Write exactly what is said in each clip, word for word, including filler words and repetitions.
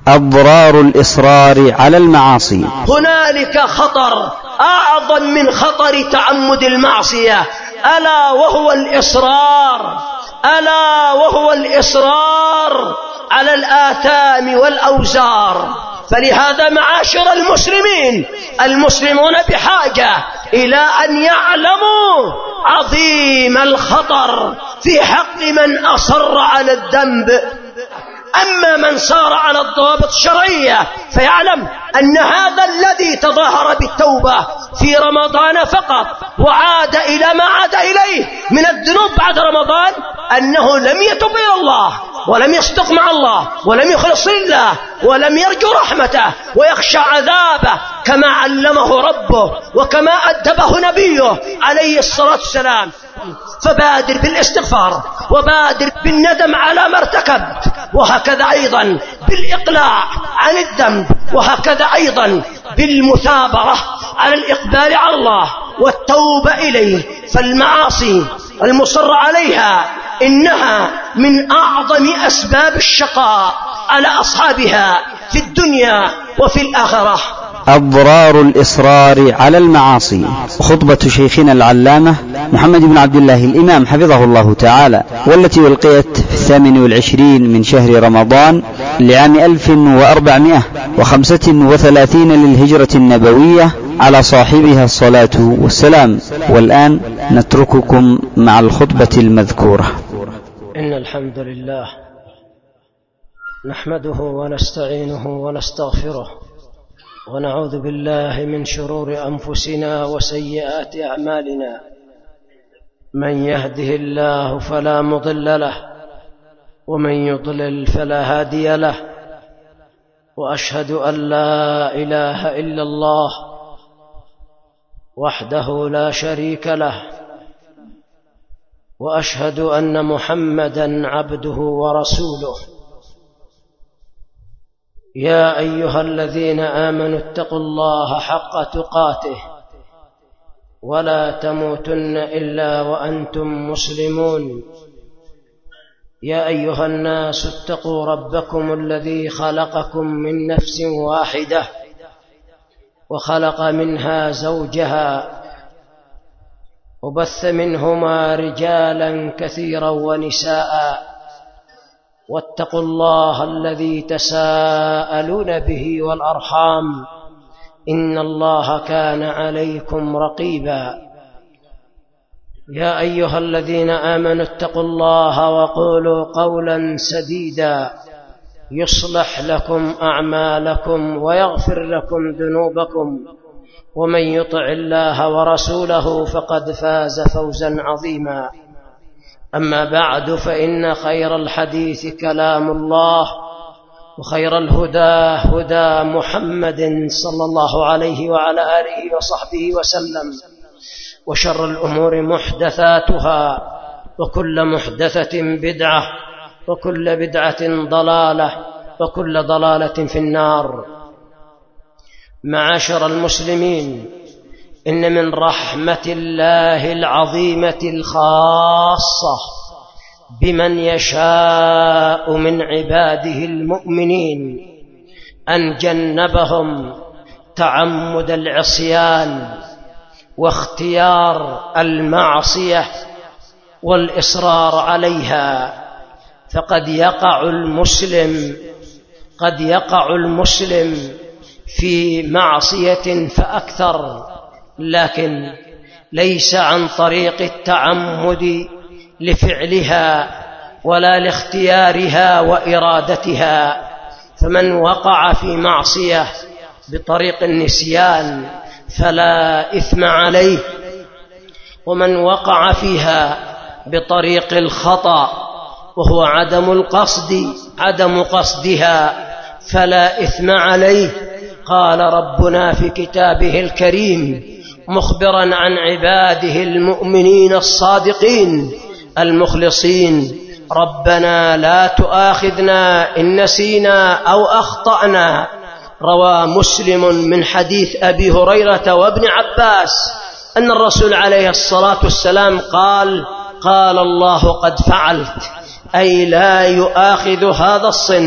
أضرار الإصرار على المعاصي. هنالك خطر أعظم من خطر تعمد المعصية، ألا وهو الإصرار، ألا وهو الإصرار على الآثام والأوزار. فلهذا معاشر المسلمين، المسلمون بحاجة إلى أن يعلموا عظيم الخطر في حق من أصر على الذنب. أما من صار على الضوابط الشرعية فيعلم أن هذا الذي تظاهر بالتوبة في رمضان فقط وعاد إلى ما عاد إليه من الذنوب بعد رمضان أنه لم يتب إلى الله ولم يصدق مع الله ولم يخلص لله ولم يرجو رحمته ويخشى عذابه كما علمه ربه وكما أدبه نبيه عليه الصلاة والسلام. فبادر بالاستغفار وبادر بالندم على ما ارتكبت، وهكذا أيضا بالإقلاع عن الذنب، وهكذا أيضا بالمثابرة على الإقبال على الله والتوبة إليه. فالمعاصي المصر عليها إنها من أعظم أسباب الشقاء على أصحابها في الدنيا وفي الآخرة. أضرار الإصرار على المعاصي. خطبة شيخنا العلامة محمد بن عبد الله الإمام حفظه الله تعالى، والتي ألقيت في الثامن والعشرين من شهر رمضان لعام ألف وأربعمائة وخمسة وثلاثين للهجرة النبوية، على صاحبها الصلاة والسلام. والآن نترككم مع الخطبة المذكورة. إن الحمد لله نحمده ونستعينه ونستغفره ونعوذ بالله من شرور أنفسنا وسيئات أعمالنا. من يهده الله فلا مضل له ومن يضلل فلا هادي له، وأشهد أن لا إله إلا الله وحده لا شريك له، وأشهد أن محمدًا عبده ورسوله. يا أيها الذين آمنوا اتقوا الله حق تقاته ولا تموتن إلا وأنتم مسلمون. يا أيها الناس اتقوا ربكم الذي خلقكم من نفس واحدة وخلق منها زوجها وبث منهما رجالا كثيرا ونساء، واتقوا الله الذي تساءلون به والأرحام إن الله كان عليكم رقيبا. يا أيها الذين آمنوا اتقوا الله وقولوا قولا سديدا يصلح لكم أعمالكم ويغفر لكم ذنوبكم، ومن يطع الله ورسوله فقد فاز فوزا عظيما. أما بعد، فإن خير الحديث كلام الله، وخير الهدى هدى محمد صلى الله عليه وعلى آله وصحبه وسلم، وشر الأمور محدثاتها، وكل محدثة بدعة، وكل بدعة ضلالة، وكل ضلالة في النار. معاشر المسلمين، إن من رحمة الله العظيمة الخاصة بمن يشاء من عباده المؤمنين أن جنبهم تعمد العصيان واختيار المعصية والإصرار عليها. فقد يقع المسلم قد يقع المسلم في معصية فأكثر، لكن ليس عن طريق التعمد لفعلها ولا لاختيارها وإرادتها. فمن وقع في معصية بطريق النسيان فلا إثم عليه، ومن وقع فيها بطريق الخطأ وهو عدم القصد عدم قصدها فلا إثم عليه. قال ربنا في كتابه الكريم مخبرا عن عباده المؤمنين الصادقين المخلصين: ربنا لا تؤاخذنا إن نسينا أو أخطأنا. روى مسلم من حديث أبي هريرة وابن عباس أن الرسول عليه الصلاة والسلام قال: قال الله قد فعلت، أي لا يؤاخذ هذا الصنف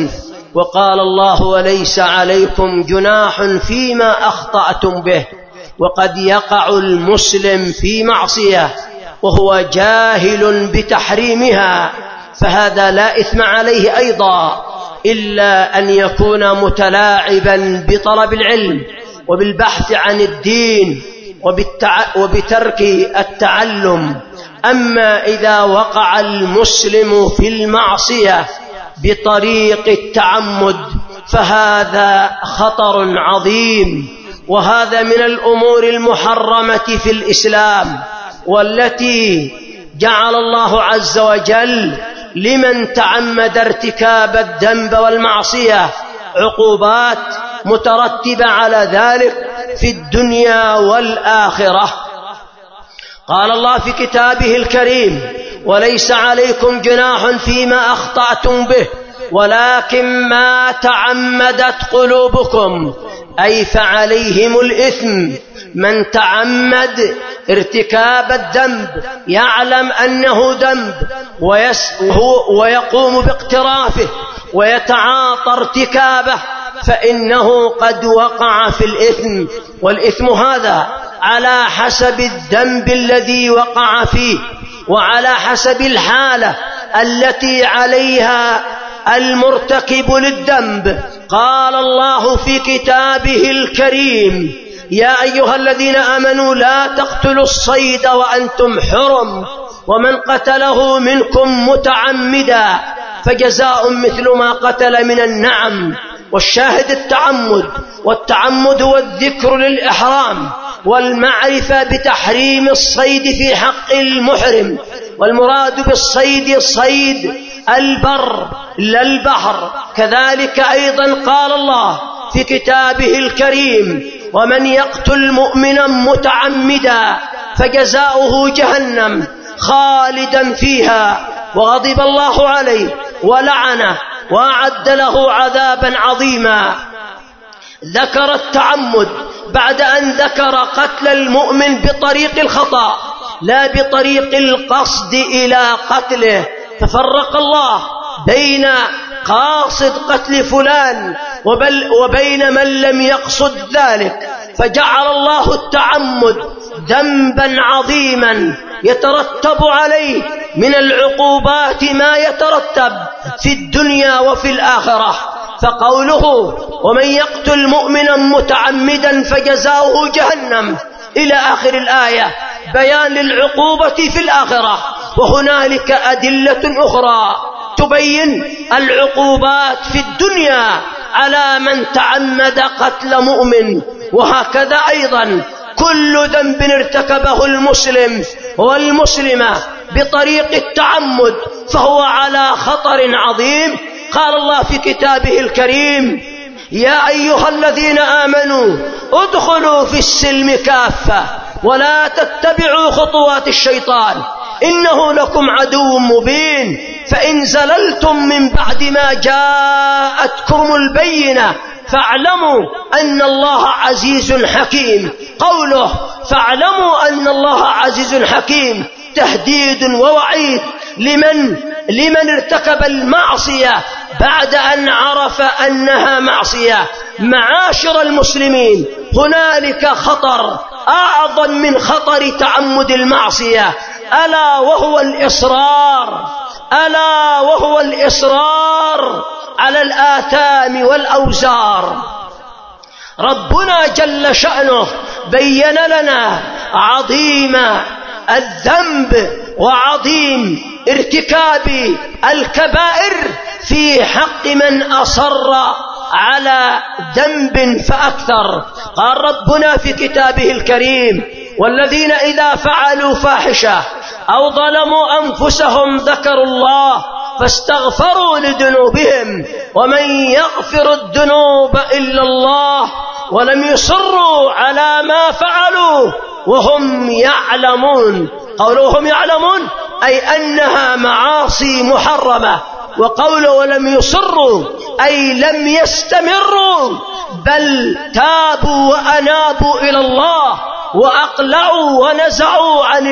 وقال الله وليس عليكم جناح فيما أخطأتم به، وقد يقع المسلم في معصية وهو جاهل بتحريمها، فهذا لا إثم عليه أيضا، إلا أن يكون متلاعبا بطلب العلم وبالبحث عن الدين وبترك التعلم. أما إذا وقع المسلم في المعصية بطريق التعمد فهذا خطر عظيم، وهذا من الأمور المحرمة في الإسلام، والتي جعل الله عز وجل لمن تعمد ارتكاب الذنب والمعصية عقوبات مترتبة على ذلك في الدنيا والآخرة. قال الله في كتابه الكريم: وليس عليكم جناح فيما أخطأتم به ولكن ما تعمدت قلوبكم، أي فعليهم الإثم. من تعمد ارتكاب الذنب يعلم أنه ذنب ويقوم باقترافه ويتعاطى ارتكابه، فإنه قد وقع في الإثم، والإثم هذا على حسب الذنب الذي وقع فيه وعلى حسب الحالة التي عليها المرتكب للذنب. قال الله في كتابه الكريم: يا أيها الذين آمنوا لا تقتلوا الصيد وأنتم حرم، ومن قتله منكم متعمدا فجزاء مثل ما قتل من النعم. والشاهد التعمد، والتعمد هو الذكر للإحرام والمعرفة بتحريم الصيد في حق المحرم، والمراد بالصيد صيد البر لا البحر. كذلك أيضا قال الله في كتابه الكريم: ومن يقتل مؤمنا متعمدا فجزاؤه جهنم خالدا فيها وغضب الله عليه ولعنه وأعد له عذابا عظيما. ذكر التعمد بعد أن ذكر قتل المؤمن بطريق الخطأ لا بطريق القصد إلى قتله، ففرق الله بين قاصد قتل فلان وبين من لم يقصد ذلك، فجعل الله التعمد ذنبا عظيما يترتب عليه من العقوبات ما يترتب في الدنيا وفي الآخرة. فقوله: ومن يقتل مؤمنا متعمدا فجزاؤه جهنم إلى آخر الآية بيان للعقوبة في الآخرة، وهنالك أدلة أخرى تبين العقوبات في الدنيا على من تعمد قتل مؤمن. وهكذا أيضا كل ذنب ارتكبه المسلم والمسلمة بطريق التعمد فهو على خطر عظيم. قال الله في كتابه الكريم: يا أيها الذين آمنوا ادخلوا في السلم كافة ولا تتبعوا خطوات الشيطان إنه لكم عدو مبين، فإن زللتم من بعد ما جاءتكم البينة فاعلموا أن الله عزيز حكيم. قوله فاعلموا أن الله عزيز حكيم تهديد ووعيد لمن لمن ارتكب المعصية بعد أن عرف أنها معصية. معاشر المسلمين، هنالك خطر أعظم من خطر تعمد المعصية، ألا وهو الإصرار ألا وهو الإصرار على الآثام والأوزار. ربنا جل شأنه بين لنا عظيم الذنب وعظيم ارتكاب الكبائر في حق من أصر على ذنب فأكثر. قال ربنا في كتابه الكريم: والذين إذا فعلوا فاحشة أو ظلموا أنفسهم ذكروا الله فاستغفروا لذنوبهم ومن يغفر الذنوب إلا الله ولم يصروا على ما فعلوا وهم يعلمون. قولهم يعلمون أي أنها معاصي محرمة، وقوله ولم يصروا أي لم يستمروا بل تابوا وأنابوا إلى الله وأقلعوا ونزعوا عن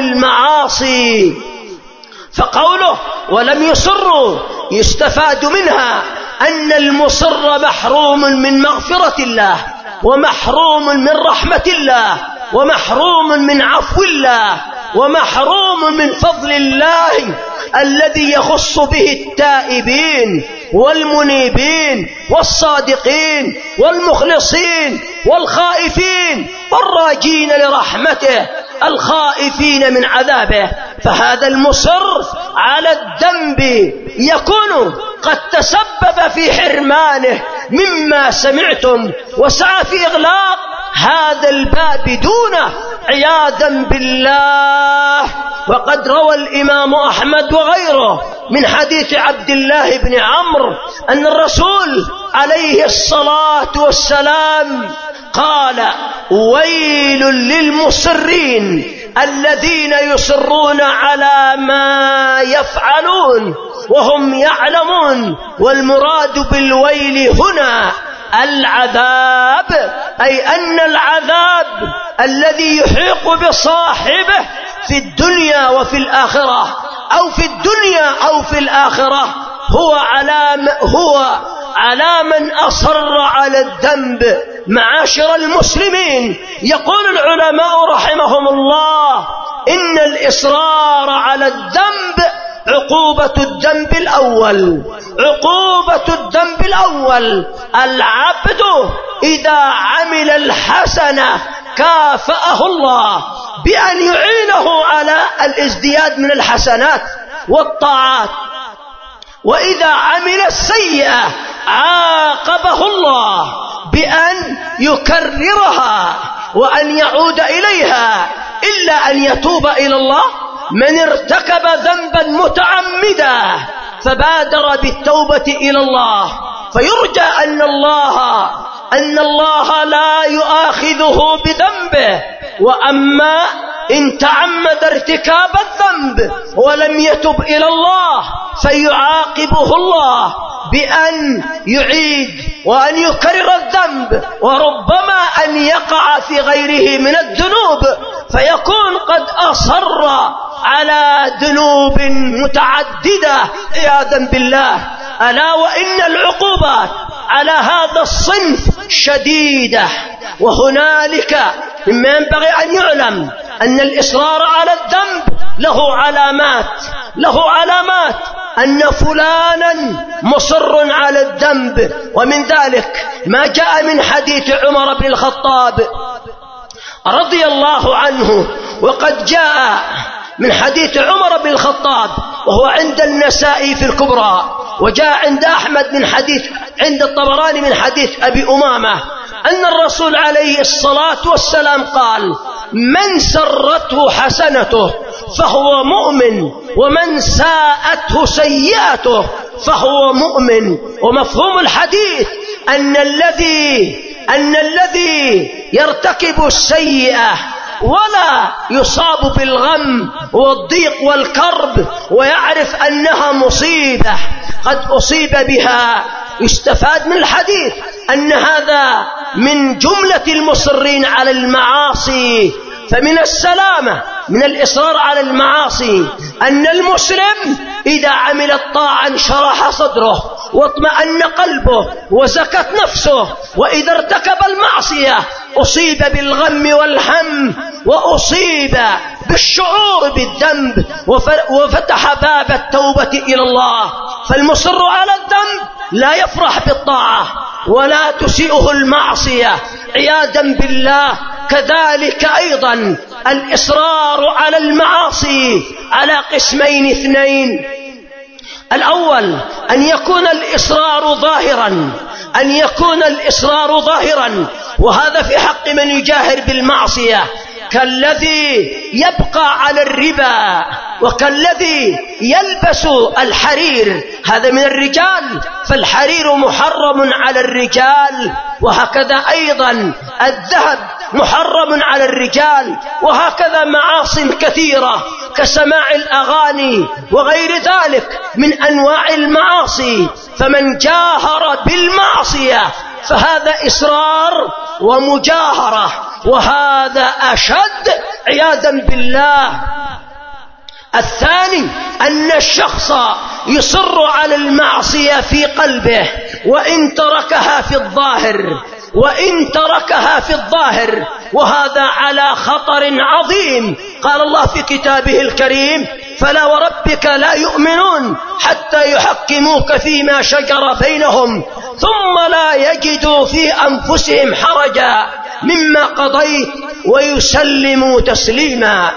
المعاصي. فقوله ولم يصروا يستفاد منها أن المصر محروم من مغفرة الله، ومحروم من رحمة الله، ومحروم من عفو الله، ومحروم من فضل الله الذي يخص به التائبين والمنيبين والصادقين والمخلصين والخائفين والراجين لرحمته الخائفين من عذابه. فهذا المصر على الذنب يكون قد تسبب في حرمانه مما سمعتم، وسعى في إغلاق هذا الباب دونه عياذا بالله. وقد روى الإمام أحمد وغيره من حديث عبد الله بن عمرو أن الرسول عليه الصلاة والسلام قال: ويل للمصرين الذين يصرون على ما يفعلون وهم يعلمون. والمراد بالويل هنا العذاب، أي أن العذاب الذي يحيق بصاحبه في الدنيا وفي الآخرة، أو في الدنيا أو في الآخرة، هو على هو على من أصر على الذنب. معاشر المسلمين، يقول العلماء رحمهم الله: إن الإصرار على الذنب عقوبة الذنب الأول. عقوبة الذنب الأول: العبد إذا عمل الحسنة كافأه الله بأن يعينه على الازدياد من الحسنات والطاعات، وإذا عمل السيئة عاقبه الله بأن يكررها وأن يعود إليها، إلا أن يتوب إلى الله. من ارتكب ذنبا متعمدا فبادر بالتوبة إلى الله، فيرجى أن الله أن الله لا يؤاخذه بذنبه. وأما إن تعمد ارتكاب الذنب ولم يتب إلى الله فيعاقبه الله بأن يعيد وأن يكرر الذنب، وربما أن يقع في غيره من الذنوب فيكون قد أصر على ذنوب متعددة عياذا بالله. ألا وإن العقوبات على هذا الصنف شديدة. وهنالك مما ينبغي أن يعلم أن الإصرار على الذنب له علامات له علامات أن فلانا مصر على الذنب. ومن ذلك ما جاء من حديث عمر بن الخطاب رضي الله عنه، وقد جاء من حديث عمر بن الخطاب وهو عند النسائي في الكبرى، وجاء عند أحمد من حديث عند الطبراني من حديث أبي أمامة أن الرسول عليه الصلاة والسلام قال: من سرته حسنته فهو مؤمن، ومن ساءته سيئته فهو مؤمن. ومفهوم الحديث أن الذي أن الذي يرتكب السيئة ولا يصاب بالغم والضيق والكرب ويعرف أنها مصيبة قد أصيب بها، يستفاد من الحديث أن هذا من جملة المصرين على المعاصي. فمن السلامة من الإصرار على المعاصي أن المسلم إذا عمل الطاعة انشرح صدره واطمأن قلبه وزكت نفسه، وإذا ارتكب المعصية أصيب بالغم والهم وأصيب بالشعور بالذنب وفتح باب التوبة إلى الله. فالمصر على الذنب لا يفرح بالطاعة ولا تسيئه المعصية عياذا بالله. كذلك أيضا الإصرار على المعاصي على قسمين اثنين: الأول أن يكون الإصرار ظاهرا أن يكون الإصرار ظاهرا وهذا في حق من يجاهر بالمعصية، كالذي يبقى على الربا، وكالذي يلبس الحرير، هذا من الرجال فالحرير محرم على الرجال، وهكذا أيضا الذهب محرم على الرجال، وهكذا معاصٍ كثيرة كسماع الأغاني وغير ذلك من أنواع المعاصي. فمن جاهر بالمعصية فهذا إصرار ومجاهرة، وهذا أشد عياذا بالله. الثاني أن الشخص يصر على المعصية في قلبه وإن تركها في الظاهر وإن تركها في الظاهر وهذا على خطر عظيم. قال الله في كتابه الكريم: فلا وربك لا يؤمنون حتى يحكموك فيما شجر بينهم ثم لا يجدوا في أنفسهم حرجا مما قضيت ويسلموا تسليما.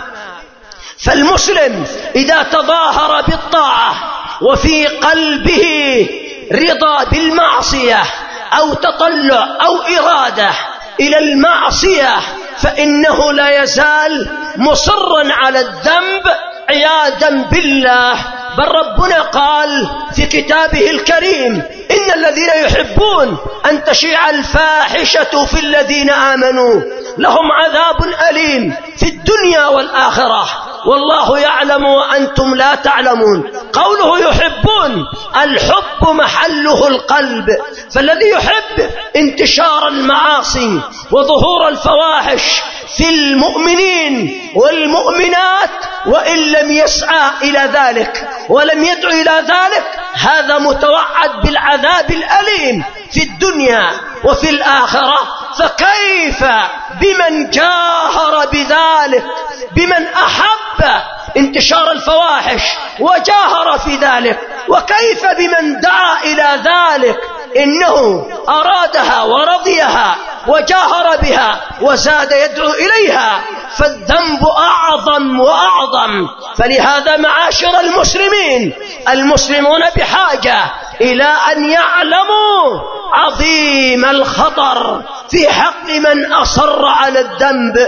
فالمسلم إذا تظاهر بالطاعة وفي قلبه رضا بالمعصية أو تطلع أو إرادة إلى المعصية فإنه لا يزال مصرا على الذنب عياذا بالله. بل ربنا قال في كتابه الكريم: إن الذين يحبون أن تشيع الفاحشة في الذين آمنوا لهم عذاب أليم في الدنيا والآخرة والله يعلم وأنتم لا تعلمون. قوله يحبون، الحب محله القلب، فالذي يحب انتشار المعاصي وظهور الفواحش في المؤمنين والمؤمنات وإن لم يسعى إلى ذلك ولم يدعو إلى ذلك هذا متوعد بالعذاب الأليم في الدنيا وفي الآخرة. فكيف بمن جاهر بذلك، بمن أحب انتشار الفواحش وجاهر في ذلك، وكيف بمن دعا إلى ذلك إنه أرادها ورضيها وجاهر بها وزاد يدعو إليها، فالذنب أعظم وأعظم. فلهذا معاشر المسلمين، المسلمون بحاجة إلى أن يعلموا عظيم الخطر في حق من أصر على الذنب.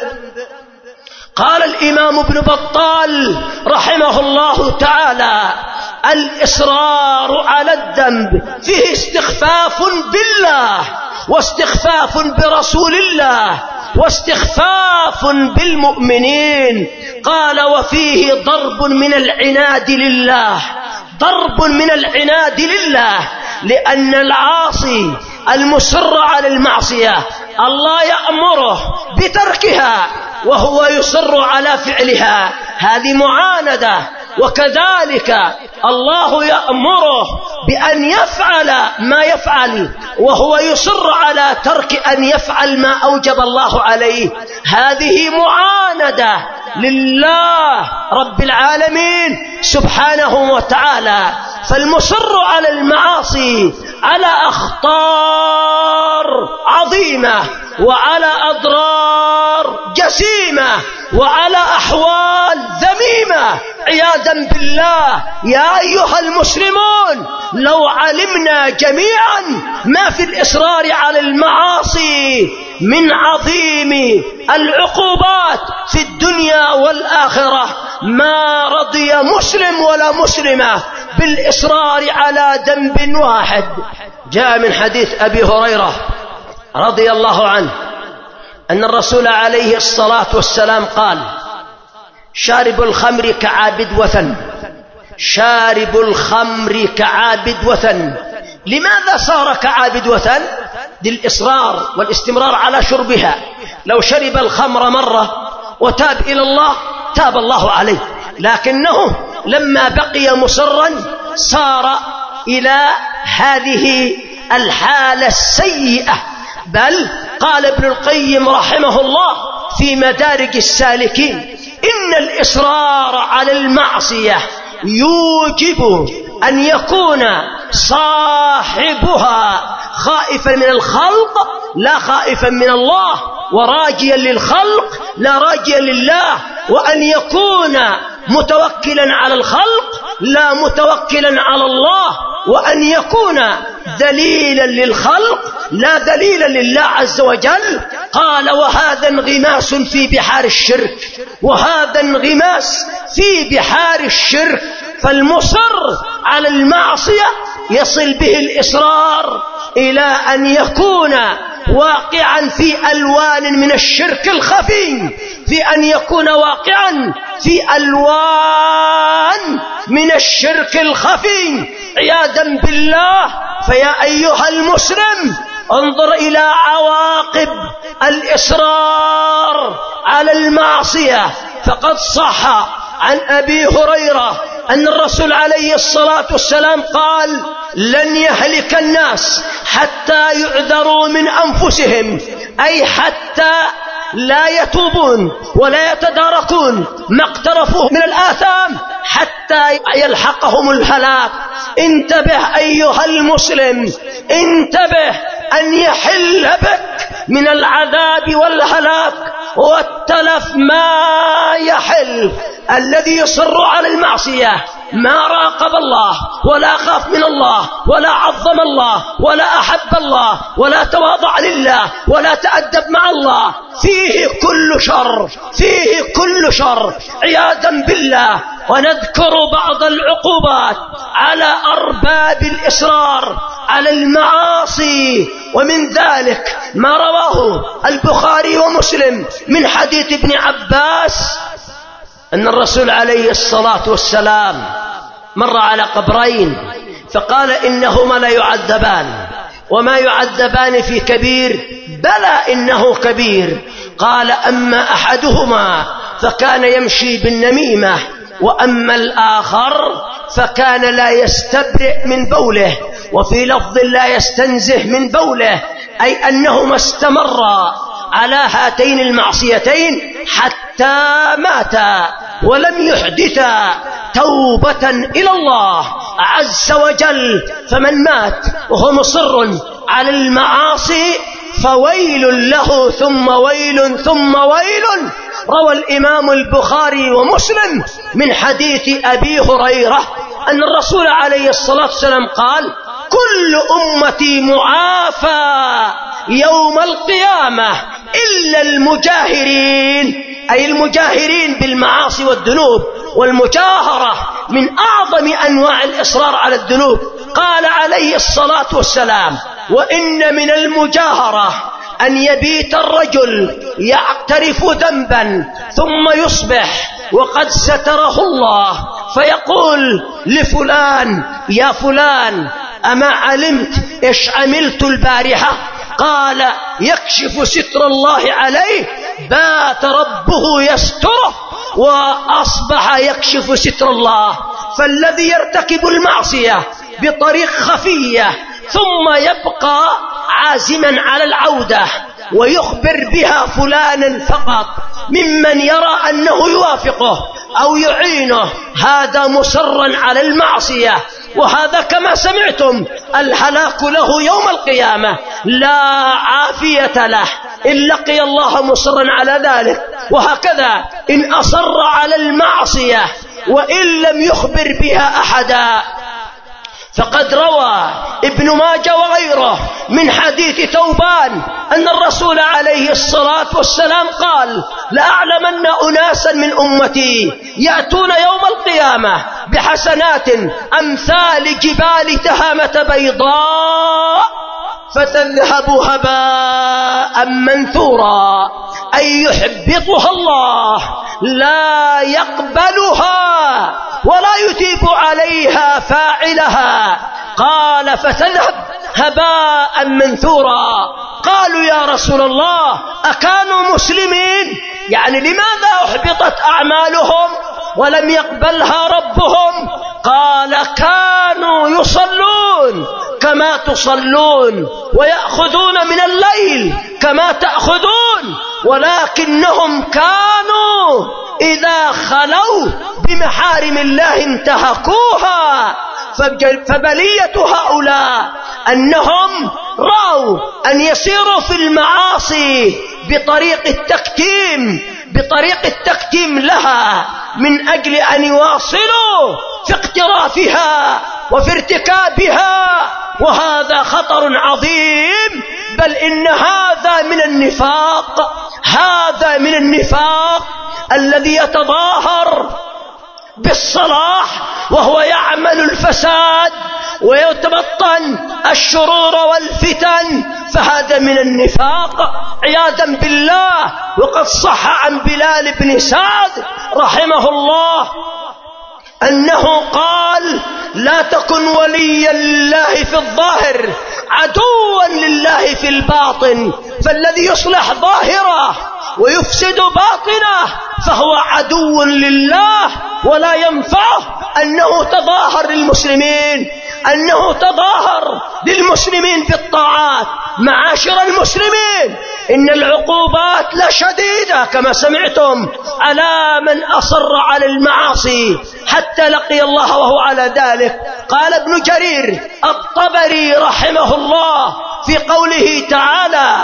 قال الإمام ابن بطال رحمه الله تعالى: الإصرار على الذنب فيه استخفاف بالله واستخفاف برسول الله واستخفاف بالمؤمنين. قال: وفيه ضرب من العناد لله، ضرب من العناد لله، لأن العاصي المصر على المعصية الله يأمره بتركها وهو يصر على فعلها، هذه معاندة. وكذلك الله يأمره بأن يفعل ما يفعل وهو يصر على ترك أن يفعل ما أوجب الله عليه، هذه معاندة لله رب العالمين سبحانه وتعالى. فالمصر على المعاصي على أخطار عظيمة وعلى أضرار جسيمة وعلى أحوال ذميمة عياذا بالله. يا أيها المسلمون، لو علمنا جميعا ما في الإصرار على المعاصي من عظيم العقوبات في الدنيا والآخرة ما رضي مسلم ولا مسلمة بالإصرار على ذنب واحد. جاء من حديث أبي هريرة رضي الله عنه أن الرسول عليه الصلاة والسلام قال: شارب الخمر كعابد وثن، شارب الخمر كعابد وثن. لماذا صار كعابد وثن؟ للإصرار والاستمرار على شربها. لو شرب الخمر مرة وتاب إلى الله تاب الله عليه، لكنه لما بقي مصرا صار إلى هذه الحالة السيئة. بل قال ابن القيم رحمه الله في مدارج السالكين: إن الإصرار على المعصية يوجب أن يكون صاحبها خائفا من الخلق لا خائفا من الله، وراجيا للخلق لا راجيا لله، وأن يكون متوكلا على الخلق لا متوكلا على الله، وأن يكون ذليلا للخلق لا ذليلا لله عز وجل. قال: وهذا انغماس في بحار الشرك، وهذا انغماس في بحار الشرك. فالمصر على المعصية يصل به الإصرار إلى أن يكون واقعا في ألوان من الشرك الخفي، في أن يكون واقعا في ألوان من الشرك الخفي عياذا بالله. فيا أيها المسلم، انظر إلى عواقب الإصرار على المعصية. فقد صح عن أبي هريرة أن الرسول عليه الصلاة والسلام قال: لن يهلك الناس حتى يعذروا من أنفسهم، أي حتى لا يتوبون ولا يتداركون ما اقترفوه من الآثام حتى يلحقهم الهلاك. انتبه أيها المسلم، انتبه أن يحل بك من العذاب والهلاك والتلف ما يحل الذي يصر على المعصية، ما راقب الله ولا خاف من الله ولا عظم الله ولا أحب الله ولا تواضع لله ولا تأدب مع الله، فيه كل شر، فيه كل شر عياذا بالله. ونذكر بعض العقوبات على أرباب الإصرار على المعاصي، ومن ذلك ما رواه البخاري ومسلم من حديث ابن عباس أن الرسول عليه الصلاة والسلام مر على قبرين فقال: إنهما لا يعذبان، وما يعذبان في كبير، بلى إنه كبير. قال: أما أحدهما فكان يمشي بالنميمة، وأما الآخر فكان لا يستبرئ من بوله، وفي لفظ لا يستنزه من بوله، أي أنهما استمرا على هاتين المعصيتين حتى ماتا ولم يحدثا توبة إلى الله عز وجل. فمن مات وهو مصر على المعاصي فويل له ثم ويل ثم ويل. روى الإمام البخاري ومسلم من حديث أبي هريرة أن الرسول عليه الصلاة والسلام قال: كل أمتي معافى يوم القيامة إلا المجاهرين، أي المجاهرين بالمعاصي والذنوب، والمجاهرة من أعظم أنواع الإصرار على الذنوب. قال عليه الصلاة والسلام: وإن من المجاهرة أن يبيت الرجل يعترف ذنبا ثم يصبح وقد ستره الله فيقول لفلان: يا فلان أما علمت إيش عملت البارحة؟ قال: يكشف ستر الله عليه، بات ربه يستره وأصبح يكشف ستر الله. فالذي يرتكب المعصية بطريق خفية ثم يبقى عازما على العودة ويخبر بها فلانا فقط ممن يرى أنه يوافقه أو يعينه، هذا مصرا على المعصية، وهذا كما سمعتم الهلاك له يوم القيامة، لا عافية له إن لقي الله مصرا على ذلك. وهكذا إن أصر على المعصية وإن لم يخبر بها أحدا. فقد روى ابن ماجه وغيره من حديث ثوبان أن الرسول عليه الصلاة والسلام قال: لأعلمن أناسا من أمتي يأتون يوم القيامة بحسنات أمثال جبال تهامة بيضاء فتذهب هباء منثورا، أي يحبطها الله لا يقبلها ولا يتيب عليها فاعلها. قال: فتذهب هباء منثورا. قالوا: يا رسول الله أكانوا مسلمين؟ يعني لماذا أحبطت أعمالهم ولم يقبلها ربهم؟ قال: كانوا يصلون كما تصلون ويأخذون من الليل كما تأخذون، ولكنهم كانوا إذا خلوا بمحارم الله انتهكوها. فبلية هؤلاء أنهم رأوا أن يسيروا في المعاصي بطريق التكتيم بطريق التكتيم لها من أجل أن يواصلوا في اقترافها وفي ارتكابها، وهذا خطر عظيم. بل إن هذا من النفاق، هذا من النفاق الذي يتظاهر بالصلاح وهو يعمل الفساد ويتبطن الشرور والفتن، فهذا من النفاق عياذا بالله. وقد صح عن بلال بن سعد رحمه الله أنه قال: لا تكن وليا لله في الظاهر عدوا لله في الباطن، فالذي يصلح ظاهره ويفسد باطنه فهو عدو لله، ولا ينفعه أنه تظاهر للمسلمين أنه تظاهر للمسلمين بالطاعات. معاشر المسلمين، إن العقوبات لشديدة كما سمعتم على من أصر على المعاصي حتى لقي الله وهو على ذلك. قال ابن جرير الطبري رحمه الله في قوله تعالى: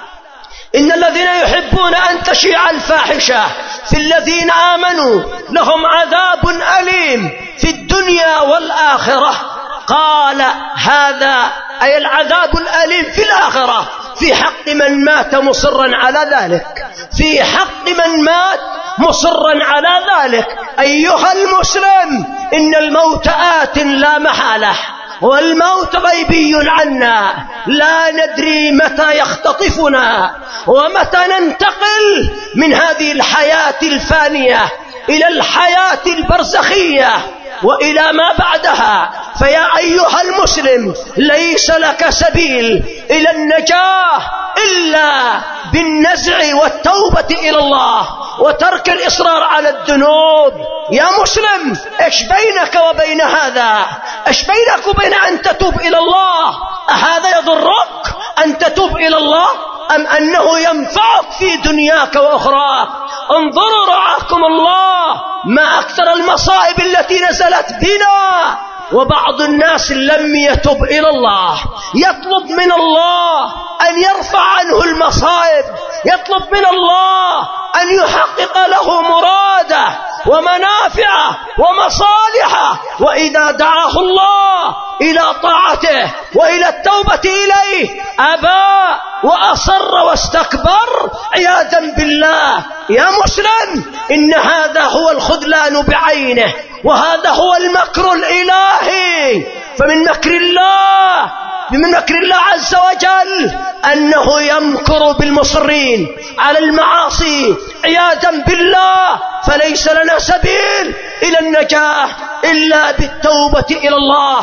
إن الذين يحبون أن تشيع الفاحشة في الذين آمنوا لهم عذاب أليم في الدنيا والآخرة. قال هذا أي العذاب الأليم في الآخرة في حق من مات مصرا على ذلك، في حق من مات مصرا على ذلك. أيها المسلم، إن الموت آت لا محالة، والموت غيبي عنا، لا ندري متى يختطفنا ومتى ننتقل من هذه الحياة الفانية إلى الحياة البرزخية وإلى ما بعدها. فيا أيها المسلم، ليس لك سبيل إلى النجاة إلا بالنزع والتوبة إلى الله وترك الإصرار على الذنوب. يا مسلم، إيش بينك وبين هذا؟ إيش بينك وبين أن تتوب إلى الله؟ أهذا يضرك أن تتوب إلى الله أم أنه ينفعك في دنياك وأخراك؟ انظروا رعاكم الله ما أكثر المصائب التي نزلت بنا، وبعض الناس لم يتب إلى الله. يطلب من الله أن يرفع عنه المصائب، يطلب من الله أن يحقق له مراده ومنافعه ومصالحه، وإذا دعاه الله إلى طاعته وإلى التوبة إليه أبى وأصر واستكبر عياذا بالله. يا مسلم، إن هذا هو الخذلان بعينه، وهذا هو المكر الإلهي. فمن مكر الله من مكر الله عز وجل أنه يمكر بالمصرين على المعاصي عياذا بالله. فليس لنا سبيل إلى النجاة إلا بالتوبة إلى الله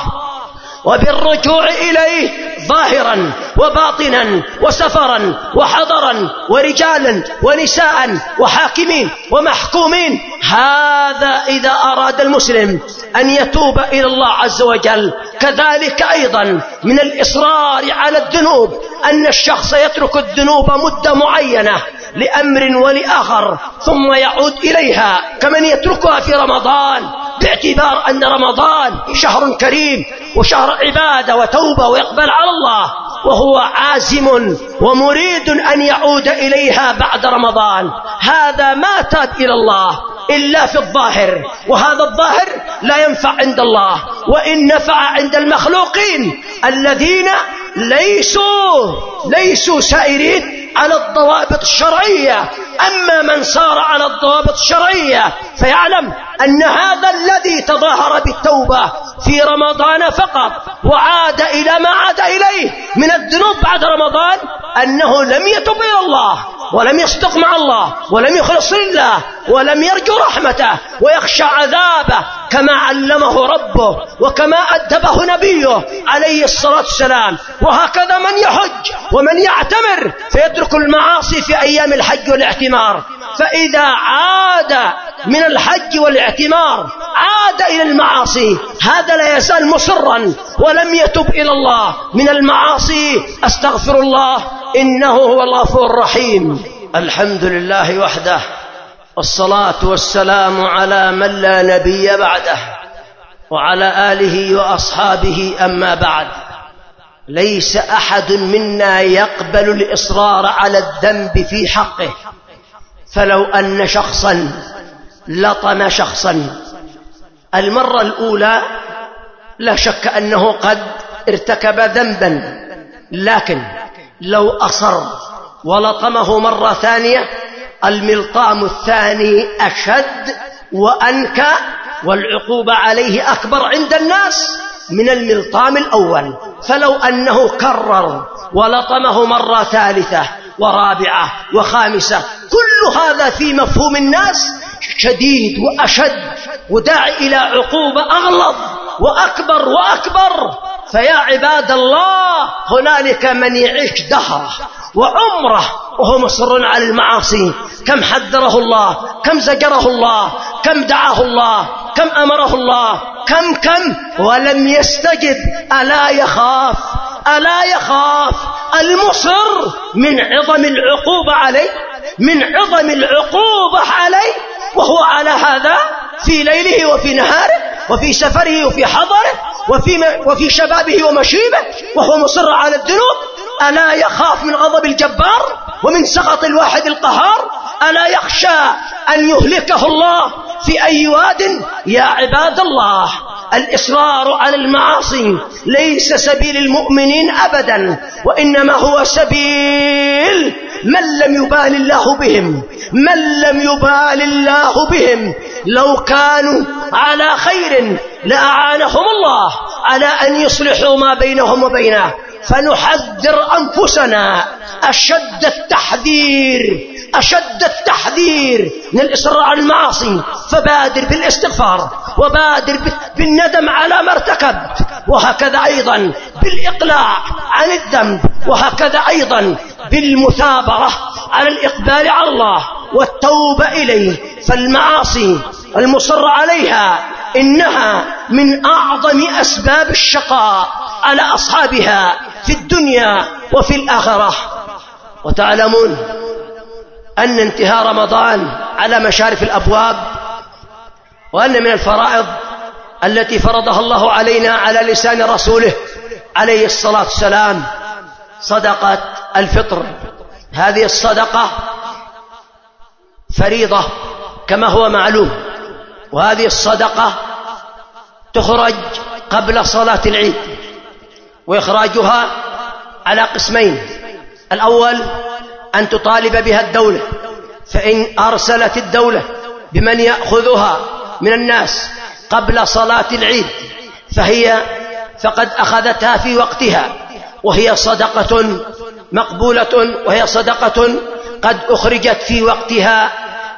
وبالرجوع إليه ظاهرا وباطنا وسفرا وحضرا ورجالا ونساء وحاكمين ومحكومين. هذا إذا أراد المسلم أن يتوب إلى الله عز وجل. كذلك أيضا من الإصرار على الذنوب أن الشخص يترك الذنوب مدة معينة لأمر ولآخر ثم يعود إليها، كمن يتركها في رمضان باعتبار أن رمضان شهر كريم وشهر عبادة وتوبة ويقبل على الله، وهو عازم ومريد أن يعود إليها بعد رمضان. هذا ما تاب إلى الله إلا في الظاهر، وهذا الظاهر لا ينفع عند الله، وإن نفع عند المخلوقين الذين ليسوا ليسوا سائرين على الضوابط الشرعية. أما من صار على الضوابط الشرعية فيعلم أن هذا الذي تظاهر بالتوبة في رمضان فقط وعاد إلى ما عاد إليه من الذنوب بعد رمضان أنه لم يتب إلى الله ولم يصدق مع الله ولم يخلص لله ولم يرجو رحمته ويخشى عذابه كما علمه ربه وكما أدبه نبيه عليه الصلاة والسلام. وهكذا من يحج ومن يعتمر فيترك المعاصي في أيام الحج والاعتمار، فإذا عاد من الحج والاعتمار عاد إلى المعاصي، هذا لا يزال مصرا ولم يتب إلى الله من المعاصي. أستغفر الله إنه هو الغفور الرحيم. الحمد لله وحده، والصلاة والسلام على من لا نبي بعده وعلى آله وأصحابه. أما بعد، ليس أحد منا يقبل الإصرار على الذنب في حقه. فلو أن شخصا لطم شخصا المرة الأولى لا شك أنه قد ارتكب ذنبا، لكن لو أصر ولطمه مرة ثانية الملطام الثاني أشد وأنكى، والعقوبة عليه أكبر عند الناس من الملطام الأول. فلو أنه كرر ولطمه مرة ثالثة ورابعة وخامسة، كل هذا في مفهوم الناس شديد وأشد وداعي إلى عقوبة أغلظ وأكبر وأكبر. فيا عباد الله، هنالك من يعيش دهره وعمره وهو مصر على المعاصي. كم حذره الله، كم زجره الله، كم دعاه الله، كم أمره الله، كم كم ولم يستجب. ألا يخاف ألا يخاف المصر من عظم العقوبة عليه، من عظم العقوبة عليه، وهو على هذا في ليله وفي نهاره وفي سفره وفي حضره وفي, وفي شبابه ومشيبه، وهو مصر على الذنوب. ألا يخاف من غضب الجبار ومن سخط الواحد القهار؟ ألا يخشى أن يهلكه الله في أي واد؟ يا عباد الله، الإصرار على المعاصي ليس سبيل المؤمنين أبدا، وإنما هو سبيل من لم يبال الله بهم، من لم يبال الله بهم. لو كانوا على خير لأعانهم الله على أن يصلحوا ما بينهم وبينه. فنحذر أنفسنا أشد التحذير أشد التحذير من الإصرار على المعاصي. فبادر بالاستغفار، وبادر بالندم على ما ارتكبت، وهكذا أيضا بالإقلاع عن الذنب، وهكذا أيضا بالمثابرة على الإقبال على الله والتوبة إليه. فالمعاصي المصر عليها إنها من أعظم أسباب الشقاء على أصحابها في الدنيا وفي الآخرة. وتعلمون أن انتهاء رمضان على مشارف الأبواب، وأن من الفرائض التي فرضها الله علينا على لسان رسوله عليه الصلاة والسلام صدقة الفطر. هذه الصدقة فريضة كما هو معلوم، وهذه الصدقة تخرج قبل صلاة العيد، وإخراجها على قسمين: الأول أن تطالب بها الدولة، فإن أرسلت الدولة بمن يأخذها من الناس قبل صلاة العيد فهي فقد أخذتها في وقتها، وهي صدقة مقبولة، وهي صدقة قد أخرجت في وقتها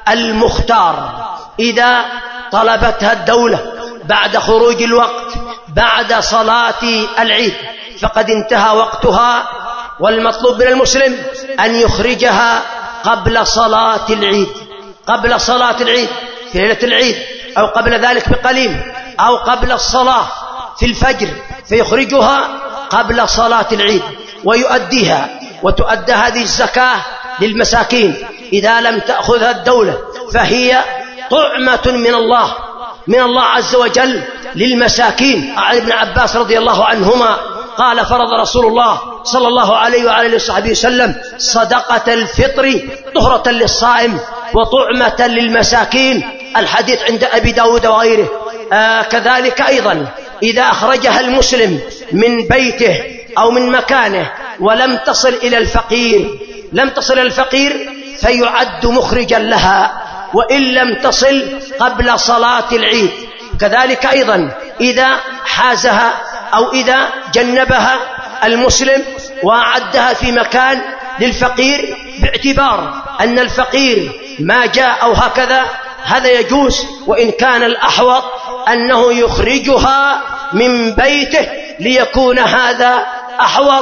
المختار. إذا طلبتها الدولة بعد خروج الوقت بعد صلاة العيد فقد انتهى وقتها، والمطلوب من المسلم أن يخرجها قبل صلاة العيد، قبل صلاة العيد في ليلة العيد، أو قبل ذلك بقليل، أو قبل الصلاة في الفجر، فيخرجها قبل صلاة العيد ويؤديها. وتؤدى هذه الزكاة للمساكين إذا لم تأخذها الدولة، فهي طعمة من الله من الله عز وجل للمساكين. عن ابن عباس رضي الله عنهما قال: فرض رسول الله صلى الله عليه وعلى وصحبه وسلم صدقة الفطر طهرة للصائم وطعمة للمساكين. الحديث عند أبي داود وغيره. آه كذلك أيضا إذا أخرجها المسلم من بيته أو من مكانه ولم تصل إلى الفقير لم تصل إلى الفقير فيعد مخرجا لها، وإن لم تصل قبل صلاة العيد. كذلك أيضا إذا حازها أو إذا جنبها المسلم وأعدها في مكان للفقير باعتبار أن الفقير ما جاء أو هكذا، هذا يجوز، وإن كان الأحوط أنه يخرجها من بيته ليكون هذا أحوط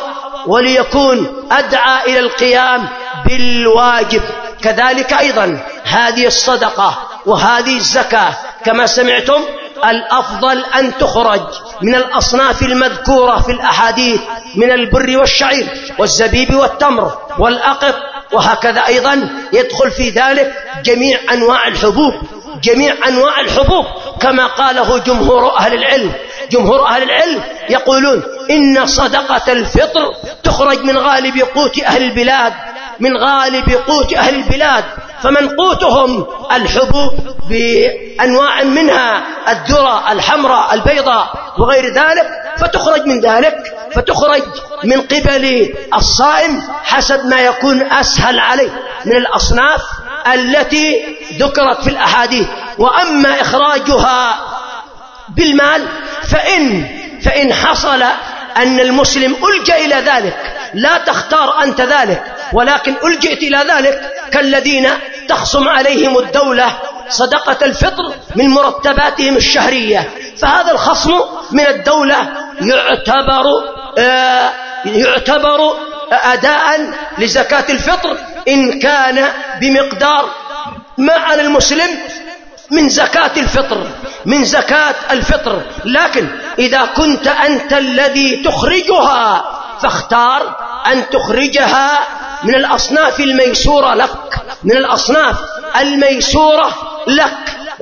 وليكون أدعى إلى القيام بالواجب. كذلك أيضا هذه الصدقة وهذه الزكاة كما سمعتم الأفضل أن تخرج من الأصناف المذكورة في الأحاديث من البر والشعير والزبيب والتمر والأقط، وهكذا أيضا يدخل في ذلك جميع أنواع الحبوب جميع أنواع الحبوب كما قاله جمهور أهل العلم. جمهور أهل العلم يقولون إن صدقة الفطر تخرج من غالب قوت أهل البلاد من غالب قوت أهل البلاد فمن قوتهم الحبوب بأنواع منها الذرة الحمراء البيضاء وغير ذلك، فتخرج من ذلك فتخرج من قبل الصائم حسب ما يكون أسهل عليه من الأصناف التي ذكرت في الأحاديث. وأما إخراجها بالمال فإن, فإن حصل أن المسلم ألجأ إلى ذلك، لا تختار أنت ذلك ولكن ألجئت إلى ذلك، كالذين تخصم عليهم الدولة صدقة الفطر من مرتباتهم الشهرية، فهذا الخصم من الدولة يعتبر آه يعتبر أداء لزكاة الفطر إن كان بمقدار ما على المسلم من زكاة الفطر من زكاة الفطر. لكن إذا كنت أنت الذي تخرجها فاختار أن تخرجها من الأصناف الميسورة لك من الأصناف الميسورة لك.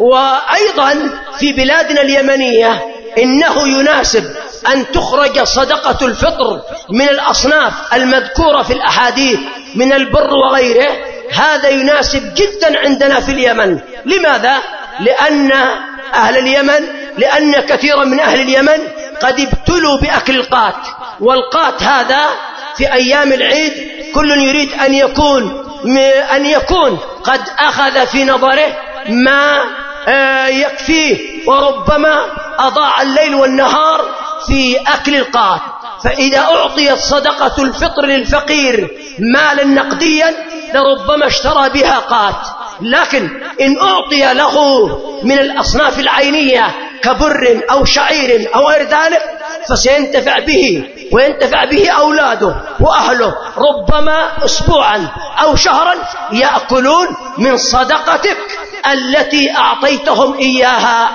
وأيضا في بلادنا اليمنية إنه يناسب أن تخرج صدقة الفطر من الأصناف المذكورة في الأحاديث من البر وغيره. هذا يناسب جدا عندنا في اليمن. لماذا؟ لأن أهل اليمن لأن كثيرا من أهل اليمن قد ابتلوا بأكل القات، والقات هذا في أيام العيد كل يريد أن يكون أن يكون قد أخذ في نظره ما يكفيه، وربما أضاع الليل والنهار في أكل القات. فإذا أعطيت صدقة الفطر للفقير مالا نقديا لربما اشترى بها قات، لكن إن أعطي له من الأصناف العينية كبر أو شعير أو غير ذلك فسينتفع به وينتفع به أولاده وأهله، ربما أسبوعا أو شهرا يأكلون من صدقتك التي أعطيتهم إياها.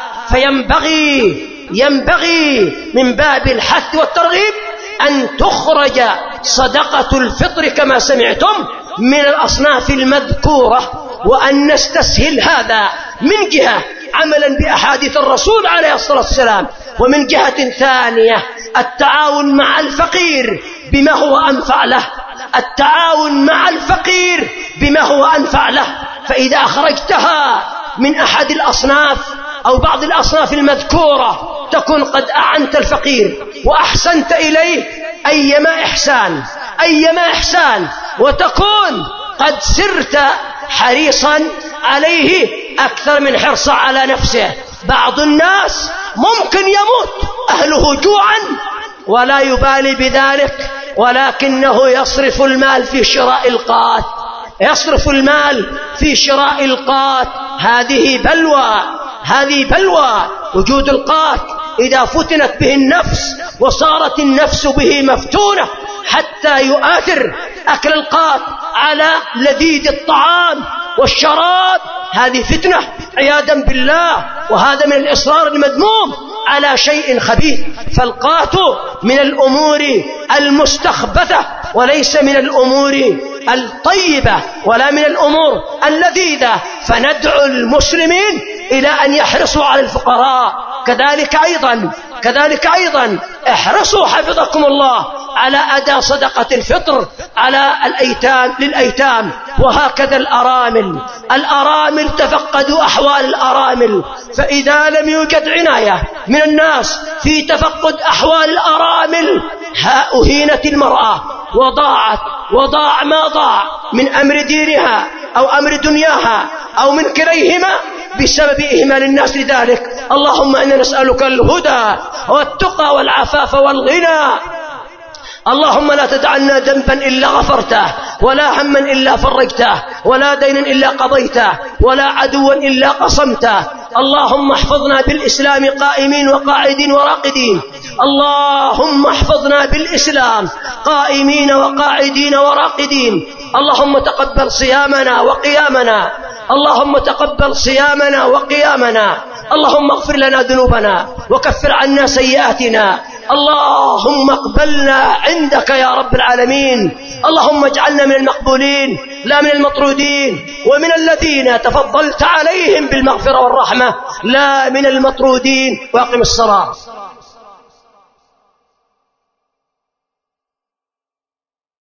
فينبغي ينبغي من باب الحث والترغيب أن تخرج صدقة الفطر كما سمعتم من الأصناف المذكورة، وأن نستسهل هذا من جهة عملا بأحاديث الرسول عليه الصلاة والسلام، ومن جهة ثانية التعاون مع الفقير بما هو أنفع له التعاون مع الفقير بما هو أنفع له. فإذا أخرجتها من أحد الأصناف أو بعض الأصناف المذكورة تكون قد أعنت الفقير وأحسنت إليه أيما إحسان أيما إحسان وتكون قد سرت حريصا عليه أكثر من حرص على نفسه. بعض الناس ممكن يموت أهله جوعا ولا يبالي بذلك، ولكنه يصرف المال في شراء القات يصرف المال في شراء القات. هذه بلوى هذه بلوى. وجود القات إذا فتنت به النفس وصارت النفس به مفتونة حتى يؤثر أكل القات على لذيذ الطعام والشراب، هذه فتنة عياذا بالله، وهذا من الإصرار المذموم على شيء خبيث. فالقات من الأمور المستخبثة وليس من الأمور الطيبة ولا من الأمور اللذيذة. فندعو المسلمين إلى أن يحرصوا على الفقراء. كذلك أيضا كذلك أيضا احرصوا حفظكم الله على أداء صدقة الفطر على الأيتام للأيتام. وهكذا الأرامل الأرامل تفقدوا أحوال الأرامل، فإذا لم يوجد عناية من الناس في تفقد أحوال الأرامل أهينت المرأة وضاعت وضاع ما ضاع من أمر دينها أو أمر دنياها أو من كليهما بسبب إهمال الناس لذلك. اللهم إنا نسألك الهدى والتقى والعفاف والغنى. اللهم لا تدع لنا ذنبا إلا غفرته، ولا هما إلا فرجته، ولا دينا إلا قضيته، ولا عدوا إلا قصمته. اللهم احفظنا بالإسلام قائمين وقاعدين وراقدين. اللهم احفظنا بالإسلام قائمين وقاعدين وراقدين. اللهم تقبل صيامنا وقيامنا اللهم تقبل صيامنا وقيامنا. اللهم اغفر لنا ذنوبنا وكفر عنا سيئاتنا. اللهم اقبلنا عندك يا رب العالمين. اللهم اجعلنا من المقبولين لا من المطرودين، ومن الذين تفضلت عليهم بالمغفرة والرحمة لا من المطرودين. واقم الصلاة.